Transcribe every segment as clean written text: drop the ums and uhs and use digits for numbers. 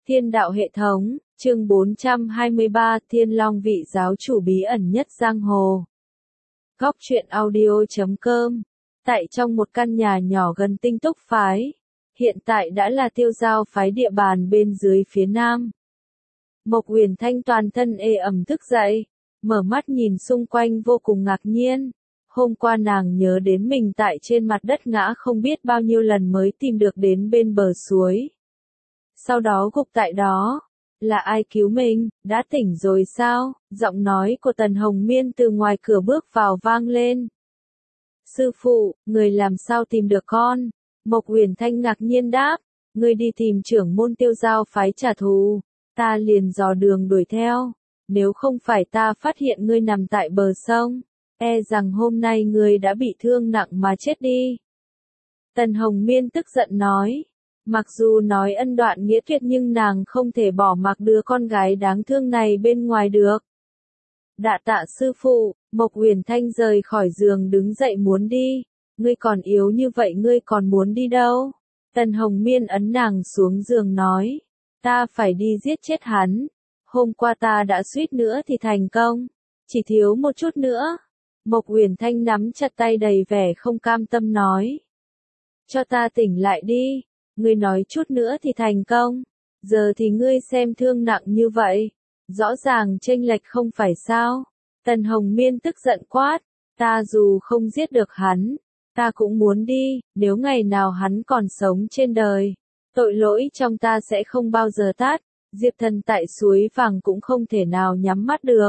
Thiên đạo hệ thống, chương 423, Thiên Long vị giáo chủ bí ẩn nhất giang hồ. Góc truyện audio.com. Tại trong một căn nhà nhỏ gần Tinh Túc phái, hiện tại đã là Tiêu Giao phái địa bàn bên dưới phía nam. Mộc Uyển Thanh toàn thân ê ẩm thức dậy, mở mắt nhìn xung quanh vô cùng ngạc nhiên. Hôm qua nàng nhớ đến mình tại trên mặt đất ngã không biết bao nhiêu lần mới tìm được đến bên bờ suối. Sau đó gục tại đó. Là ai cứu mình, đã tỉnh rồi sao? Giọng nói của Tần Hồng Miên từ ngoài cửa bước vào vang lên. Sư phụ, người làm sao tìm được con? Mộc Uyển Thanh ngạc nhiên đáp, người đi tìm trưởng môn Tiêu Giao phái trả thù. Ta liền dò đường đuổi theo. Nếu không phải ta phát hiện ngươi nằm tại bờ sông, e rằng hôm nay ngươi đã bị thương nặng mà chết đi. Tần Hồng Miên tức giận nói. Mặc dù nói ân đoạn nghĩa tuyệt nhưng nàng không thể bỏ mặc đứa con gái đáng thương này bên ngoài được. Đa tạ sư phụ. Mộc Uyển Thanh rời khỏi giường đứng dậy muốn đi. Ngươi còn yếu như vậy ngươi còn muốn đi đâu? Tần Hồng Miên ấn nàng xuống giường nói. Ta phải đi giết chết hắn. Hôm qua ta đã suýt nữa thì thành công. Chỉ thiếu một chút nữa. Mộc Uyển Thanh nắm chặt tay đầy vẻ không cam tâm nói. Cho ta tỉnh lại đi. Ngươi nói chút nữa thì thành công. Giờ thì ngươi xem thương nặng như vậy. Rõ ràng chênh lệch không phải sao. Tần Hồng Miên tức giận quát. Ta dù không giết được hắn, ta cũng muốn đi. Nếu ngày nào hắn còn sống trên đời, tội lỗi trong ta sẽ không bao giờ tát. Diệp Thần tại suối vàng cũng không thể nào nhắm mắt được.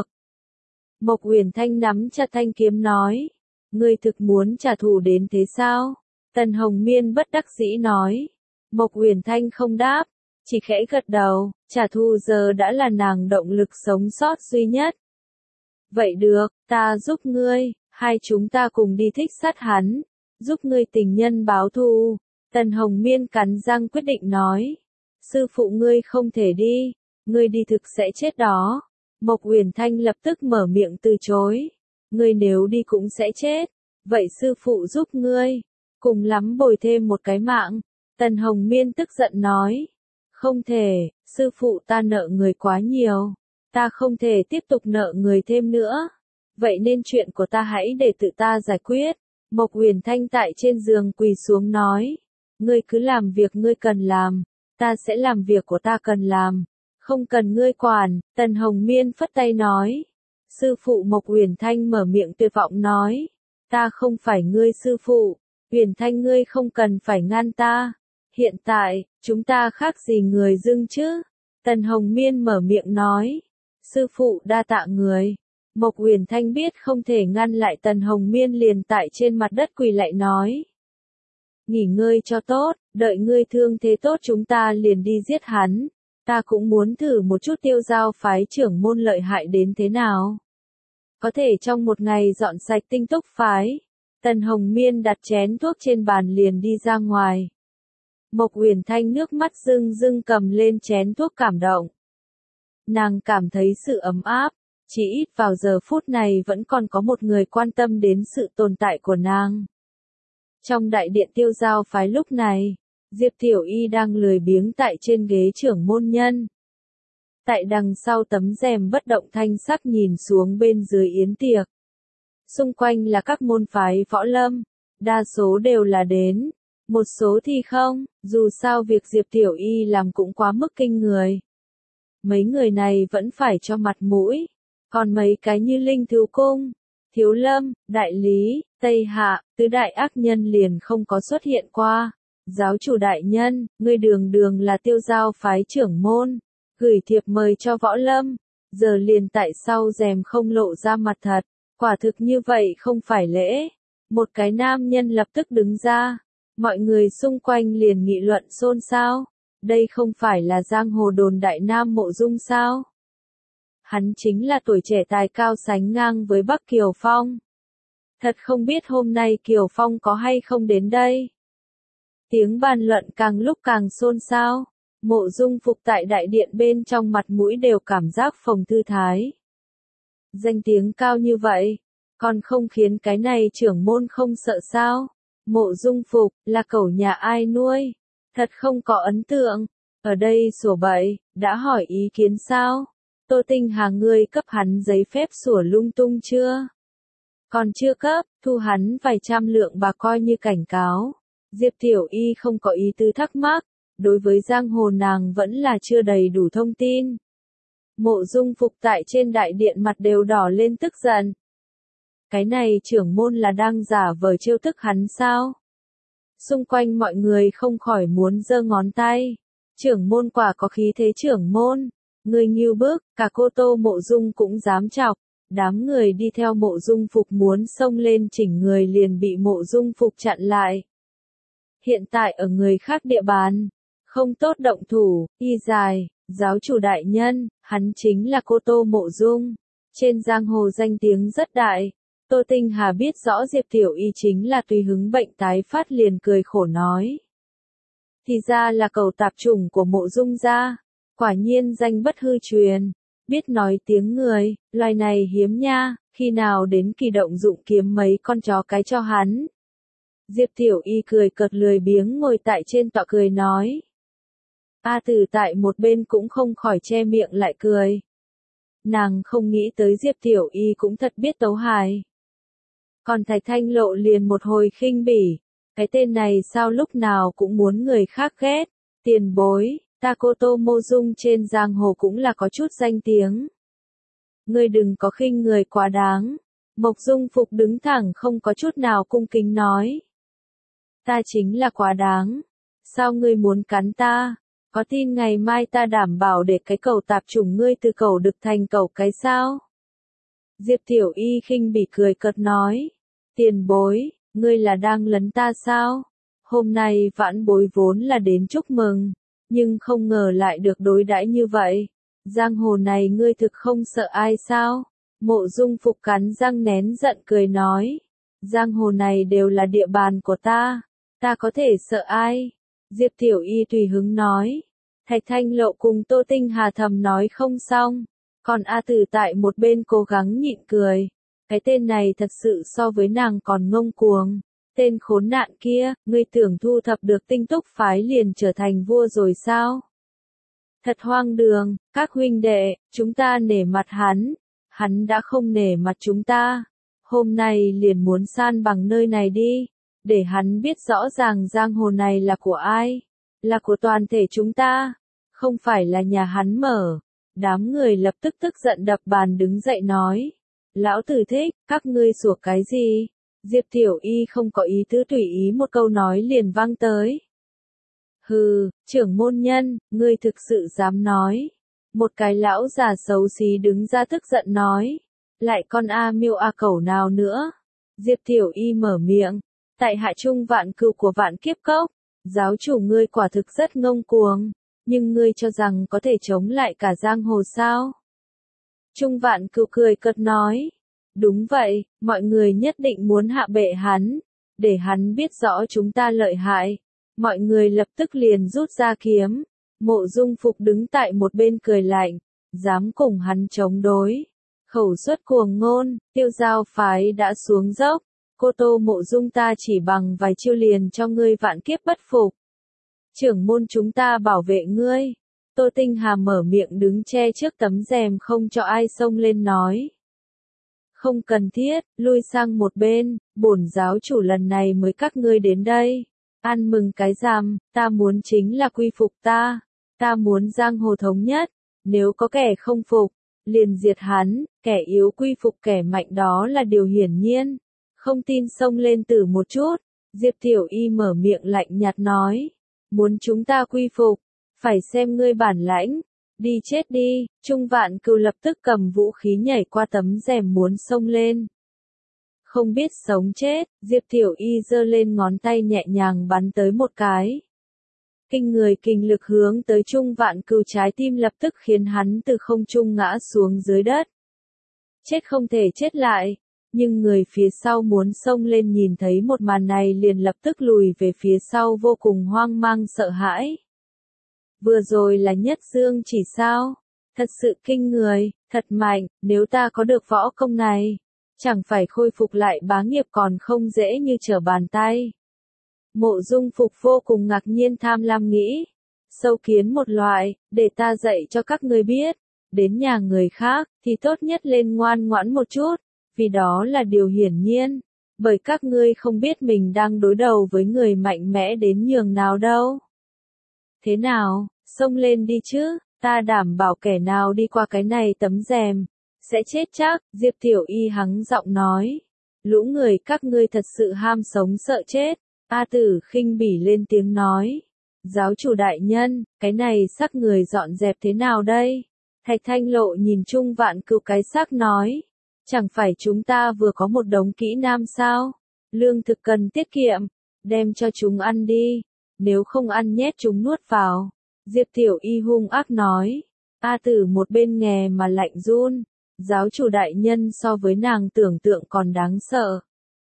Mộc Uyển Thanh nắm chặt thanh kiếm nói. Ngươi thực muốn trả thù đến thế sao? Tần Hồng Miên bất đắc dĩ nói. Mộc Uyển Thanh không đáp, chỉ khẽ gật đầu, trả thù giờ đã là nàng động lực sống sót duy nhất. Vậy được, ta giúp ngươi, hai chúng ta cùng đi thích sát hắn, giúp ngươi tình nhân báo thù. Tần Hồng Miên cắn răng quyết định nói. Sư phụ ngươi không thể đi, ngươi đi thực sẽ chết đó. Mộc Uyển Thanh lập tức mở miệng từ chối. Ngươi nếu đi cũng sẽ chết, vậy sư phụ giúp ngươi, cùng lắm bồi thêm một cái mạng. Tần Hồng Miên tức giận nói. Không thể, sư phụ ta nợ người quá nhiều. Ta không thể tiếp tục nợ người thêm nữa. Vậy nên chuyện của ta hãy để tự ta giải quyết. Mộc Uyển Thanh tại trên giường quỳ xuống nói. Ngươi cứ làm việc ngươi cần làm. Ta sẽ làm việc của ta cần làm. Không cần ngươi quản. Tần Hồng Miên phất tay nói. Sư phụ. Mộc Uyển Thanh mở miệng tuyệt vọng nói. Ta không phải ngươi sư phụ. Uyển Thanh ngươi không cần phải ngăn ta. Hiện tại, chúng ta khác gì người dưng chứ? Tần Hồng Miên mở miệng nói. Sư phụ đa tạ người. Mộc Uyển Thanh biết không thể ngăn lại Tần Hồng Miên liền tại trên mặt đất quỳ lại nói. Nghỉ ngơi cho tốt, đợi ngươi thương thế tốt chúng ta liền đi giết hắn. Ta cũng muốn thử một chút Tiêu Giao phái trưởng môn lợi hại đến thế nào. Có thể trong một ngày dọn sạch Tinh Túc phái. Tần Hồng Miên đặt chén thuốc trên bàn liền đi ra ngoài. Mộc Uyển Thanh nước mắt rưng rưng cầm lên chén thuốc cảm động. Nàng cảm thấy sự ấm áp, chỉ ít vào giờ phút này vẫn còn có một người quan tâm đến sự tồn tại của nàng. Trong đại điện Tiêu Giao phái lúc này, Diệp Tiểu Y đang lười biếng tại trên ghế trưởng môn nhân. Tại đằng sau tấm rèm bất động thanh sắc nhìn xuống bên dưới yến tiệc. Xung quanh là các môn phái võ lâm, đa số đều là đến. Một số thì không, dù sao việc Diệp Tiểu Y làm cũng quá mức kinh người. Mấy người này vẫn phải cho mặt mũi. Còn mấy cái như Linh Thiếu Cung, Thiếu Lâm, Đại Lý, Tây Hạ, tứ đại ác nhân liền không có xuất hiện qua. Giáo chủ đại nhân, ngươi đường đường là Tiêu Giao phái trưởng môn, gửi thiệp mời cho võ lâm. Giờ liền tại sau rèm không lộ ra mặt thật, quả thực như vậy không phải lễ. Một cái nam nhân lập tức đứng ra. Mọi người xung quanh liền nghị luận xôn xao. Đây không phải là giang hồ đồn đại Nam Mộ Dung sao? Hắn chính là tuổi trẻ tài cao sánh ngang với Bắc Kiều Phong. Thật không biết hôm nay Kiều Phong có hay không đến đây. Tiếng bàn luận càng lúc càng xôn xao. Mộ Dung Phục tại đại điện bên trong mặt mũi đều cảm giác phồng thư thái. Danh tiếng cao như vậy, còn không khiến cái này trưởng môn không sợ sao? Mộ Dung Phục, là cẩu nhà ai nuôi? Thật không có ấn tượng. Ở đây sủa bậy, Đã hỏi ý kiến sao? Tô Tinh Hà ngươi cấp hắn giấy phép sủa lung tung chưa? Còn chưa cấp, thu hắn vài trăm lượng bạc coi như cảnh cáo. Diệp Tiểu Y không có ý tứ thắc mắc, đối với giang hồ nàng vẫn là chưa đầy đủ thông tin. Mộ Dung Phục tại trên đại điện mặt đều đỏ lên tức giận. Cái này trưởng môn là đang giả vờ trêu tức hắn sao? Xung quanh mọi người không khỏi muốn giơ ngón tay. Trưởng môn quả có khí thế trưởng môn. Người nghiêu bức, cả Cô Tô Mộ Dung cũng dám chọc. Đám người đi theo Mộ Dung Phục muốn xông lên chỉnh người liền bị Mộ Dung Phục chặn lại. Hiện tại ở người khác địa bàn, không tốt động thủ, y dài, giáo chủ đại nhân, hắn chính là Cô Tô Mộ Dung. Trên giang hồ danh tiếng rất đại. Tô Tinh Hà biết rõ Diệp Tiểu Y chính là tùy hứng bệnh tái phát liền cười khổ nói. Thì ra là cầu tạp chủng của Mộ Dung gia, quả nhiên danh bất hư truyền, biết nói tiếng người, loài này hiếm nha, khi nào đến kỳ động dụng kiếm mấy con chó cái cho hắn. Diệp Tiểu Y cười cợt lười biếng ngồi tại trên tọa cười nói. A Tử tại một bên cũng không khỏi che miệng lại cười. Nàng không nghĩ tới Diệp Tiểu Y cũng thật biết tấu hài. Còn Thạch Thanh Lộ liền một hồi khinh bỉ, cái tên này sao lúc nào cũng muốn người khác ghét, tiền bối, ta Cô Tô Mộ Dung trên giang hồ cũng là có chút danh tiếng. Ngươi đừng có khinh người quá đáng. Mộc Dung Phục đứng thẳng không có chút nào cung kính nói. Ta chính là quá đáng. Sao ngươi muốn cắn ta? Có tin ngày mai ta đảm bảo để cái cầu tạp chủng ngươi từ cầu đực thành cầu cái sao? Diệp Tiểu Y khinh bỉ cười cợt nói. Tiền bối, ngươi là đang lấn ta sao? Hôm nay vãn bối vốn là đến chúc mừng, nhưng không ngờ lại được đối đãi như vậy. Giang hồ này ngươi thực không sợ ai sao? Mộ Dung Phục cắn răng nén giận cười nói. Giang hồ này đều là địa bàn của ta có thể sợ ai? Diệp Tiểu Y tùy hứng nói. Thạch Thanh Lộ cùng Tô Tinh Hà thầm nói không xong, còn A Tử tại một bên cố gắng nhịn cười. Cái tên này thật sự so với nàng còn ngông cuồng. Tên khốn nạn kia, ngươi tưởng thu thập được Tinh Túc phái liền trở thành vua rồi sao? Thật hoang đường, các huynh đệ, chúng ta nể mặt hắn đã không nể mặt chúng ta. Hôm nay liền muốn san bằng nơi này đi, để hắn biết rõ ràng giang hồ này là của ai, là của toàn thể chúng ta, không phải là nhà hắn mở. Đám người lập tức tức giận đập bàn đứng dậy nói. Lão tử thích, các ngươi sủa cái gì? Diệp Tiểu Y không có ý tứ tùy ý một câu nói liền vang tới. Hừ, trưởng môn nhân, ngươi thực sự dám nói. Một cái lão già xấu xí đứng ra tức giận nói. Lại con A Miêu A Cẩu nào nữa? Diệp Tiểu Y mở miệng. Tại hạ trung vạn cừu của Vạn Kiếp Cốc, giáo chủ ngươi quả thực rất ngông cuồng, nhưng ngươi cho rằng có thể chống lại cả giang hồ sao? Trung Vạn Cừu cười cợt nói. Đúng vậy, mọi người nhất định muốn hạ bệ hắn, để hắn biết rõ chúng ta lợi hại. Mọi người lập tức liền rút ra kiếm. Mộ Dung Phục đứng tại một bên cười lạnh, dám cùng hắn chống đối. Khẩu suất cuồng ngôn, Tiêu Giao phái đã xuống dốc. Cô Tô Mộ Dung ta chỉ bằng vài chiêu liền cho ngươi vạn kiếp bất phục. Trưởng môn chúng ta bảo vệ ngươi. Tô Tinh Hà mở miệng đứng che trước tấm rèm không cho ai xông lên nói. Không cần thiết, lui sang một bên, bổn giáo chủ lần này mới các ngươi đến đây. Ăn mừng cái rằm, ta muốn chính là quy phục ta muốn giang hồ thống nhất, nếu có kẻ không phục, liền diệt hắn, kẻ yếu quy phục kẻ mạnh đó là điều hiển nhiên. Không tin xông lên tử một chút, Diệp Tiểu Y mở miệng lạnh nhạt nói. Muốn chúng ta quy phục, phải xem ngươi bản lãnh. Đi chết đi, Trung Vạn Cừu lập tức cầm vũ khí nhảy qua tấm rèm muốn xông lên. Không biết sống chết, Diệp Tiểu Y giơ lên ngón tay nhẹ nhàng bắn tới một cái. Kinh người kinh lực hướng tới Trung Vạn Cừu trái tim lập tức khiến hắn từ không trung ngã xuống dưới đất. Chết không thể chết lại, nhưng người phía sau muốn xông lên nhìn thấy một màn này liền lập tức lùi về phía sau vô cùng hoang mang sợ hãi. Vừa rồi là nhất dương chỉ sao? Thật sự kinh người, thật mạnh, nếu ta có được võ công này, chẳng phải khôi phục lại bá nghiệp còn không dễ như trở bàn tay. Mộ Dung Phục vô cùng ngạc nhiên tham lam nghĩ. Sâu kiến một loại, để ta dạy cho các ngươi biết. Đến nhà người khác, thì tốt nhất lên ngoan ngoãn một chút, vì đó là điều hiển nhiên. Bởi các ngươi không biết mình đang đối đầu với người mạnh mẽ đến nhường nào đâu. Thế nào, xông lên đi chứ, ta đảm bảo kẻ nào đi qua cái này tấm rèm, sẽ chết chắc, Diệp Tiểu Y hắng giọng nói. Lũ người các ngươi thật sự ham sống sợ chết, A Tử khinh bỉ lên tiếng nói. Giáo chủ đại nhân, cái này xác người dọn dẹp thế nào đây? Thạch Thanh Lộ nhìn Trung Vạn Cửu cái xác nói. Chẳng phải chúng ta vừa có một đống kỹ nam sao? Lương thực cần tiết kiệm, đem cho chúng ăn đi, nếu không ăn nhét chúng nuốt vào. Diệp Tiểu Y hung ác nói. A Tử một bên nghe mà lạnh run. Giáo chủ đại nhân so với nàng tưởng tượng còn đáng sợ.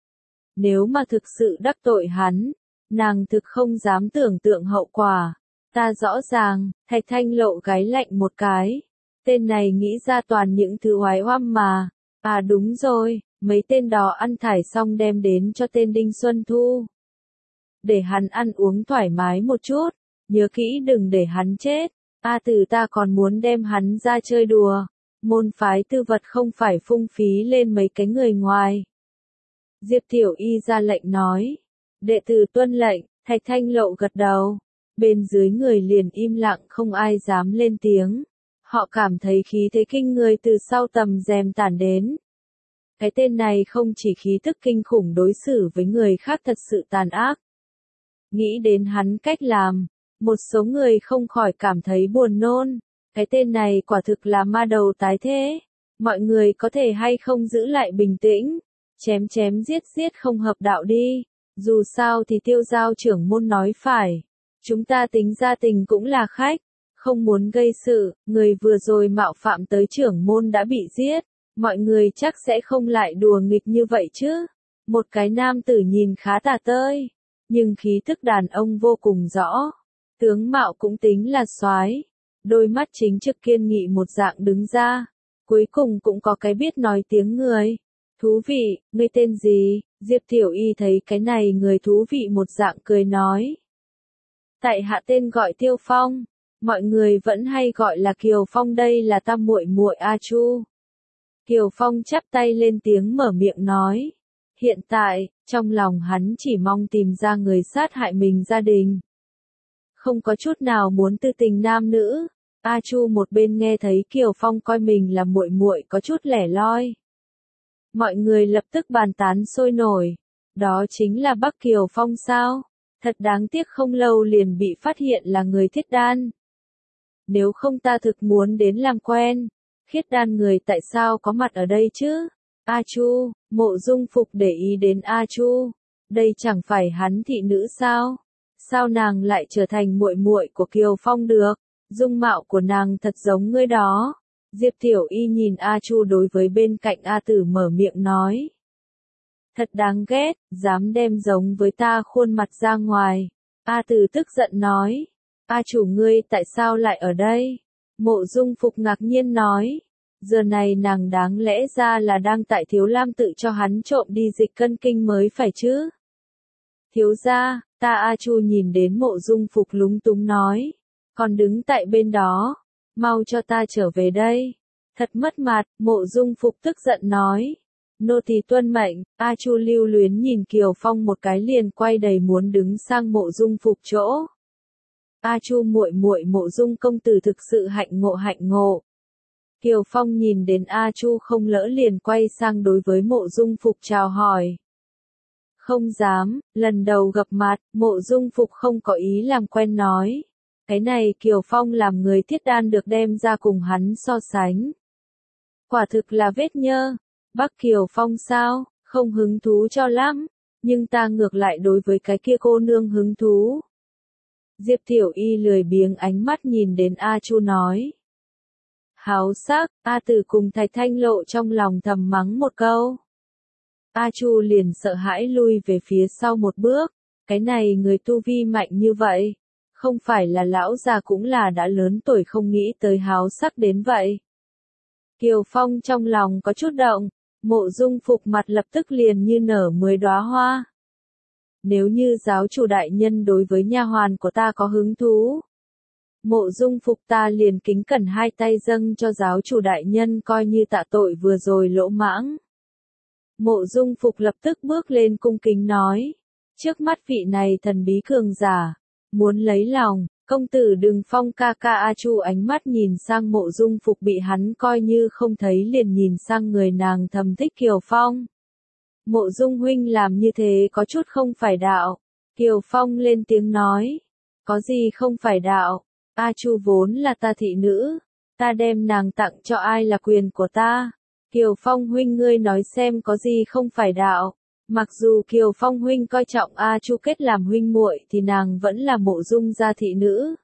Nếu mà thực sự đắc tội hắn, nàng thực không dám tưởng tượng hậu quả. Ta rõ ràng, Thạch Thanh Lộ gáy lạnh một cái. Tên này nghĩ ra toàn những thứ oái oăm mà. À đúng rồi, mấy tên đó ăn thải xong đem đến cho tên Đinh Xuân Thu. Để hắn ăn uống thoải mái một chút, nhớ kỹ đừng để hắn chết. A Tử ta còn muốn đem hắn ra chơi đùa. Môn phái tư vật không phải phung phí lên mấy cái người ngoài. Diệp Tiểu Y ra lệnh nói. Đệ tử tuân lệnh, Thạch Thanh Lộ gật đầu. Bên dưới người liền im lặng không ai dám lên tiếng. Họ cảm thấy khí thế kinh người từ sau tầm rèm tản đến. Cái tên này không chỉ khí tức kinh khủng đối xử với người khác thật sự tàn ác. Nghĩ đến hắn cách làm, một số người không khỏi cảm thấy buồn nôn. Cái tên này quả thực là ma đầu tái thế. Mọi người có thể hay không giữ lại bình tĩnh. Chém chém giết giết không hợp đạo đi. Dù sao thì Tiêu Giao trưởng môn nói phải. Chúng ta tính ra tình cũng là khách. Không muốn gây sự, người vừa rồi mạo phạm tới trưởng môn đã bị giết. Mọi người chắc sẽ không lại đùa nghịch như vậy chứ. Một cái nam tử nhìn khá tà tơi. Nhưng khí thức đàn ông vô cùng rõ. Tướng mạo cũng tính là soái. Đôi mắt chính trực kiên nghị một dạng đứng ra. Cuối cùng cũng có cái biết nói tiếng người. Thú vị, ngươi tên gì? Diệp Tiểu Y thấy cái này người thú vị một dạng cười nói. Tại hạ tên gọi Tiêu Phong. Mọi người vẫn hay gọi là Kiều Phong, đây là ta muội muội A Chu. Kiều Phong chắp tay lên tiếng mở miệng nói. Hiện tại, trong lòng hắn chỉ mong tìm ra người sát hại mình gia đình. Không có chút nào muốn tư tình nam nữ. A Chu một bên nghe thấy Kiều Phong coi mình là muội muội có chút lẻ loi. Mọi người lập tức bàn tán sôi nổi. Đó chính là Bắc Kiều Phong sao? Thật đáng tiếc không lâu liền bị phát hiện là người Thiết Đan. Nếu không ta thực muốn đến làm quen. Khiết Đan người tại sao có mặt ở đây chứ? A Chu, Mộ Dung Phục để ý đến A Chu. Đây chẳng phải hắn thị nữ sao? Sao nàng lại trở thành muội muội của Kiều Phong được? Dung mạo của nàng thật giống ngươi đó. Diệp Tiểu Y nhìn A Chu đối với bên cạnh A Tử mở miệng nói. Thật đáng ghét, dám đem giống với ta khuôn mặt ra ngoài. A Tử tức giận nói. A chủ ngươi tại sao lại ở đây? Mộ Dung Phục ngạc nhiên nói. Giờ này nàng đáng lẽ ra là đang tại Thiếu Lam tự cho hắn trộm đi dịch cân kinh mới phải chứ? Thiếu gia, ta A Chu nhìn đến Mộ Dung Phục lúng túng nói. Còn đứng tại bên đó. Mau cho ta trở về đây. Thật mất mặt, Mộ Dung Phục tức giận nói. Nô tỳ tuân mệnh. A Chu lưu luyến nhìn Kiều Phong một cái liền quay đầy muốn đứng sang Mộ Dung Phục chỗ. A Chu muội muội Mộ Dung công tử thực sự hạnh ngộ hạnh ngộ. Kiều Phong nhìn đến A Chu không lỡ liền quay sang đối với Mộ Dung Phục chào hỏi. Không dám, lần đầu gặp mặt, Mộ Dung Phục không có ý làm quen nói. Cái này Kiều Phong làm người Thiết Đan được đem ra cùng hắn so sánh. Quả thực là vết nhơ. Bắc Kiều Phong sao, không hứng thú cho lắm. Nhưng ta ngược lại đối với cái kia cô nương hứng thú. Diệp Tiểu Y lười biếng ánh mắt nhìn đến A Chu nói. Háo sắc, A Tử cùng Thạch Thanh Lộ trong lòng thầm mắng một câu. A Chu liền sợ hãi lui về phía sau một bước. Cái này người tu vi mạnh như vậy. Không phải là lão già cũng là đã lớn tuổi không nghĩ tới háo sắc đến vậy. Kiều Phong trong lòng có chút động. Mộ Dung Phục mặt lập tức liền như nở 10 đóa hoa. Nếu như giáo chủ đại nhân đối với nha hoàn của ta có hứng thú, Mộ Dung Phục ta liền kính cẩn hai tay dâng cho giáo chủ đại nhân coi như tạ tội vừa rồi lỗ mãng. Mộ Dung Phục lập tức bước lên cung kính nói. Trước mắt vị này thần bí cường giả, muốn lấy lòng, công tử đừng phong ca ca. A Chu ánh mắt nhìn sang Mộ Dung Phục bị hắn coi như không thấy liền nhìn sang người nàng thầm thích Kiều Phong. Mộ Dung huynh làm như thế có chút không phải đạo. Kiều Phong lên tiếng nói. Có gì không phải đạo, A Chu vốn là ta thị nữ, ta đem nàng tặng cho ai là quyền của ta. Kiều Phong huynh ngươi nói xem có gì không phải đạo. Mặc dù Kiều Phong huynh coi trọng A Chu kết làm huynh muội thì nàng vẫn là Mộ Dung gia thị nữ.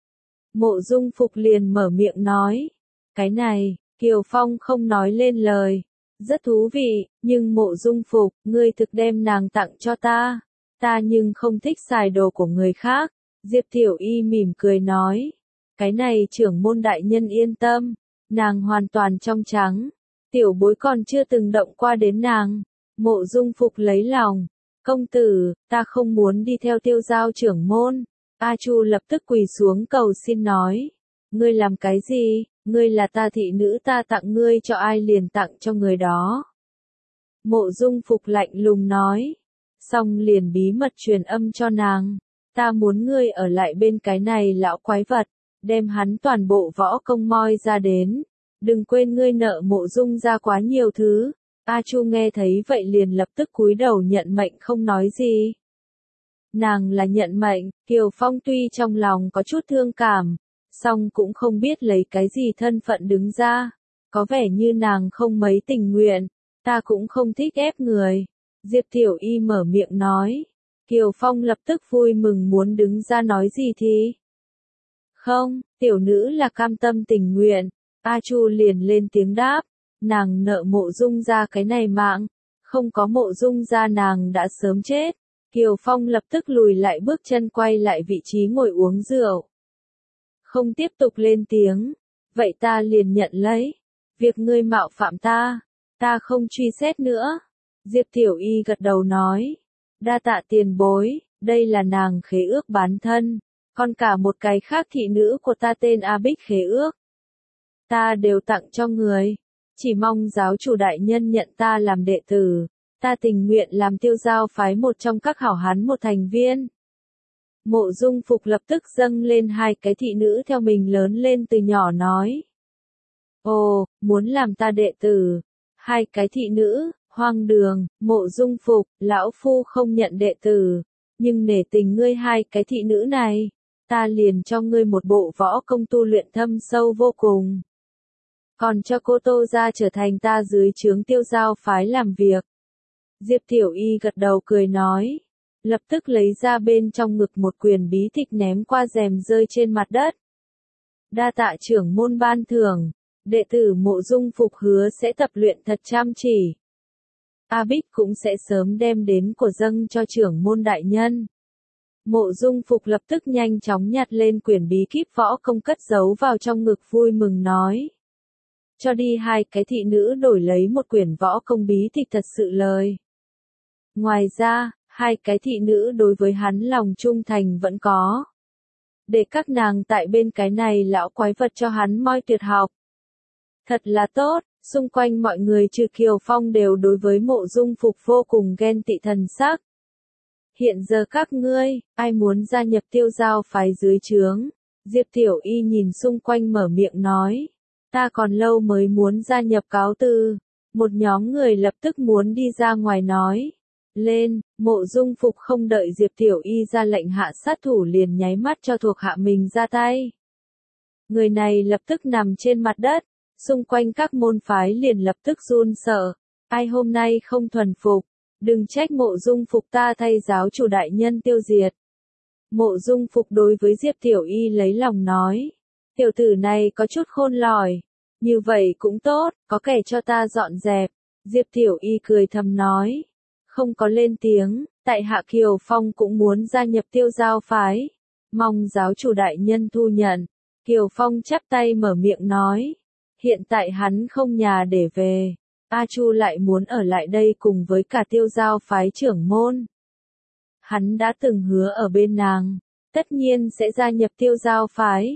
Mộ Dung Phục liền mở miệng nói. Cái này, Kiều Phong không nói lên lời. Rất thú vị, nhưng Mộ Dung Phục, ngươi thực đem nàng tặng cho ta. Ta nhưng không thích xài đồ của người khác. Diệp Tiểu Y mỉm cười nói. Cái này trưởng môn đại nhân yên tâm. Nàng hoàn toàn trong trắng. Tiểu bối còn chưa từng động qua đến nàng. Mộ Dung Phục lấy lòng. Công tử, ta không muốn đi theo Tiêu Giao trưởng môn. A Chu lập tức quỳ xuống cầu xin nói. Ngươi làm cái gì? Ngươi là ta thị nữ, ta tặng ngươi cho ai liền tặng cho người đó. Mộ Dung Phục lạnh lùng nói. Xong liền bí mật truyền âm cho nàng. Ta muốn ngươi ở lại bên cái này lão quái vật. Đem hắn toàn bộ võ công moi ra đến. Đừng quên ngươi nợ Mộ Dung ra quá nhiều thứ. A Chu nghe thấy vậy liền lập tức cúi đầu nhận mệnh không nói gì. Nàng là nhận mệnh, Kiều Phong tuy trong lòng có chút thương cảm, song cũng không biết lấy cái gì thân phận đứng ra. Có vẻ như nàng không mấy tình nguyện, ta cũng không thích ép người. Diệp Tiểu Y mở miệng nói. Kiều Phong lập tức vui mừng muốn đứng ra nói gì thì. Không, tiểu nữ là cam tâm tình nguyện. A Chu liền lên tiếng đáp. Nàng nợ Mộ Dung ra cái này mạng. Không có Mộ Dung ra nàng đã sớm chết. Kiều Phong lập tức lùi lại bước chân quay lại vị trí ngồi uống rượu. Không tiếp tục lên tiếng. Vậy ta liền nhận lấy. Việc ngươi mạo phạm ta. Ta không truy xét nữa. Diệp Tiểu Y gật đầu nói. Đa tạ tiền bối. Đây là nàng khế ước bán thân. Còn cả một cái khác thị nữ của ta tên A Bích khế ước. Ta đều tặng cho người. Chỉ mong giáo chủ đại nhân nhận ta làm đệ tử. Ta tình nguyện làm Tiêu Giao phái một trong các hảo hán một thành viên. Mộ Dung Phục lập tức dâng lên hai cái thị nữ theo mình lớn lên từ nhỏ nói. Ồ, muốn làm ta đệ tử. Hai cái thị nữ, hoang đường, Mộ Dung Phục, lão phu không nhận đệ tử. Nhưng nể tình ngươi hai cái thị nữ này, ta liền cho ngươi một bộ võ công tu luyện thâm sâu vô cùng. Còn cho cô Tô ra trở thành ta dưới trướng Tiêu Giao phái làm việc. Diệp Tiểu Y gật đầu cười nói. Lập tức lấy ra bên trong ngực một quyền bí tịch ném qua rèm rơi trên mặt đất. Đa tạ trưởng môn ban thưởng. Đệ tử Mộ Dung Phục hứa sẽ tập luyện thật chăm chỉ. A Bích cũng sẽ sớm đem đến của dâng cho trưởng môn đại nhân. Mộ Dung Phục lập tức nhanh chóng nhặt lên quyển bí kíp võ công cất giấu vào trong ngực vui mừng nói. Cho đi hai cái thị nữ đổi lấy một quyển võ công bí tịch thật sự lời. Ngoài ra, hai cái thị nữ đối với hắn lòng trung thành vẫn có. Để các nàng tại bên cái này lão quái vật cho hắn moi tuyệt học. Thật là tốt, xung quanh mọi người trừ Kiều Phong đều đối với Mộ Dung Phục vô cùng ghen tị thần sắc. Hiện giờ các ngươi, ai muốn gia nhập Tiêu Giao phái dưới trướng? Diệp Tiểu Y nhìn xung quanh mở miệng nói. Ta còn lâu mới muốn gia nhập cáo từ. Một nhóm người lập tức muốn đi ra ngoài nói. Lên, Mộ Dung Phục không đợi Diệp Tiểu Y ra lệnh hạ sát thủ liền nháy mắt cho thuộc hạ mình ra tay. Người này lập tức nằm trên mặt đất, xung quanh các môn phái liền lập tức run sợ. Ai hôm nay không thuần phục, đừng trách Mộ Dung Phục ta thay giáo chủ đại nhân tiêu diệt. Mộ Dung Phục đối với Diệp Tiểu Y lấy lòng nói. Tiểu tử này có chút khôn lỏi. Như vậy cũng tốt, có kẻ cho ta dọn dẹp. Diệp Tiểu Y cười thầm nói. Không có lên tiếng, tại hạ Kiều Phong cũng muốn gia nhập Tiêu Giao phái. Mong giáo chủ đại nhân thu nhận. Kiều Phong chắp tay mở miệng nói. Hiện tại hắn không nhà để về. A Chu lại muốn ở lại đây cùng với cả Tiêu Giao phái trưởng môn. Hắn đã từng hứa ở bên nàng. Tất nhiên sẽ gia nhập Tiêu Giao phái.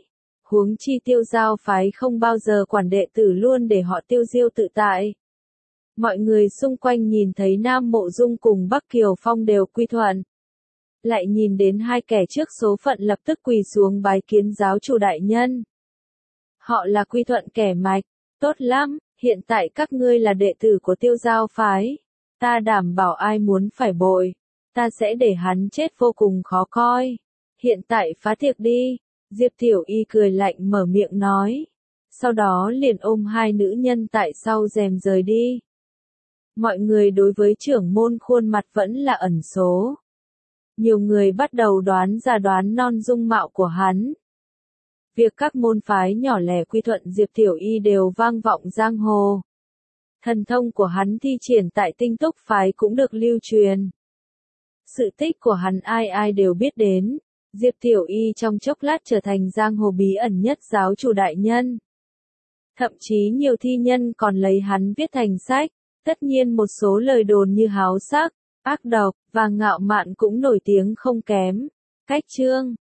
Huống chi Tiêu Giao phái không bao giờ quản đệ tử luôn để họ tiêu diêu tự tại. Mọi người xung quanh nhìn thấy Nam Mộ Dung cùng Bắc Kiều Phong đều quy thuận. Lại nhìn đến hai kẻ trước số phận lập tức quỳ xuống bái kiến giáo chủ đại nhân. Họ là quy thuận kẻ mạch, tốt lắm, hiện tại các ngươi là đệ tử của Tiêu Giao phái. Ta đảm bảo ai muốn phải bội, ta sẽ để hắn chết vô cùng khó coi. Hiện tại phá tiệc đi, Diệp Tiểu Y cười lạnh mở miệng nói. Sau đó liền ôm hai nữ nhân tại sau rèm rời đi. Mọi người đối với trưởng môn khuôn mặt vẫn là ẩn số. Nhiều người bắt đầu đoán ra đoán non dung mạo của hắn. Việc các môn phái nhỏ lẻ quy thuận Diệp Tiểu Y đều vang vọng giang hồ. Thần thông của hắn thi triển tại Tinh Túc phái cũng được lưu truyền. Sự tích của hắn ai ai đều biết đến. Diệp Tiểu Y trong chốc lát trở thành giang hồ bí ẩn nhất giáo chủ đại nhân. Thậm chí nhiều thi nhân còn lấy hắn viết thành sách. Tất nhiên một số lời đồn như háo sắc, ác độc và ngạo mạn cũng nổi tiếng không kém. Cách chương